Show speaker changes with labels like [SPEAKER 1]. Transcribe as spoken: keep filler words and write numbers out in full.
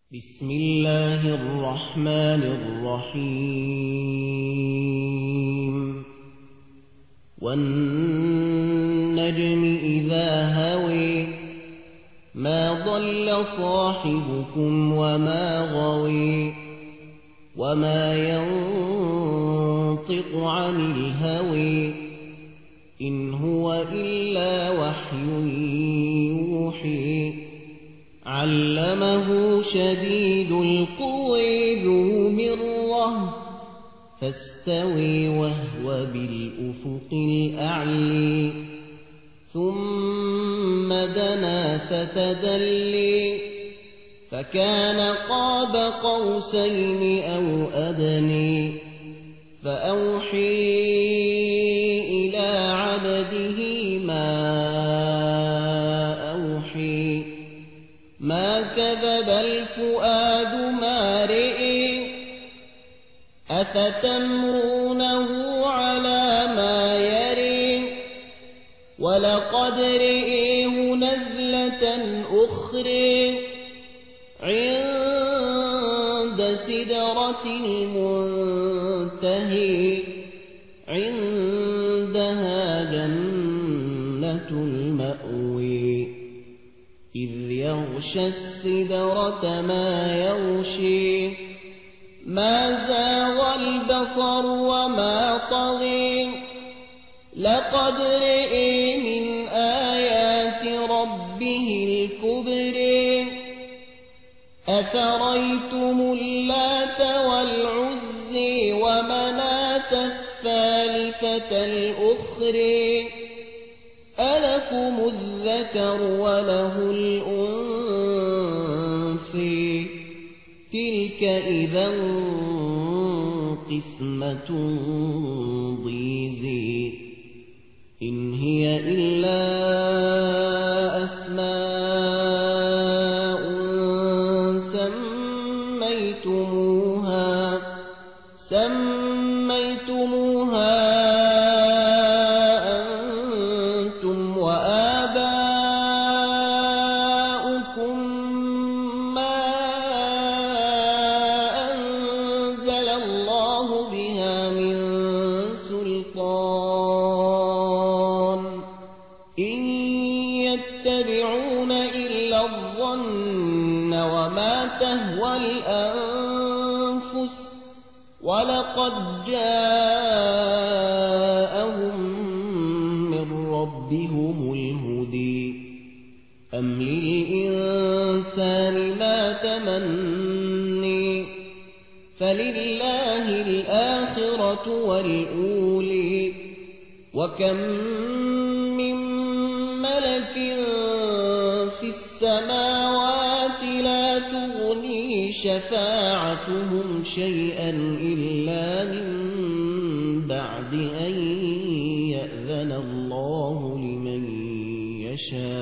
[SPEAKER 1] بسم الله الرحمن الرحيم والنجم إذا هوي ما ضل صاحبكم وما غوي وما ينطق عن الهوي إن هو إلا وحي يوحي علمه شديد القوى ذو مرة فاستوي وهو بالأفق الأعلي ثم دنا فتدلي فكان قاب قوسين أو أدني فأوحي إلى عبده ما أوحي ما كذب الفؤاد ما رئي أفتمرونه على ما يري ولقد رئيه نزلة أخرى عند سدرة المنتهي عندها جنة المأوي إذ يغشى السدرة ما يغشي ما زاغ البصر وما طغي لقد رئي من آيات ربه الكبر أفريتم اللات والعزي ومناة الثالثة الأخرى ألكم الذكر وله الأنثى تلك إذا قسمة ضيزى إن هي إلا أسماء سميتموها سميتموها أنتم وآباؤكم ما أنزل الله بها من سلطان إن يتبعون إلا الظن وما تهوى الأنفس ولقد جاءهم من ربهم الهدى أم للإنسان ما تمني فلله الآخرة والأولى وكم من ملك في السماوات لا تغني شفاعتهم شيئا إلا من بعد أن يأذن الله لمن يشاء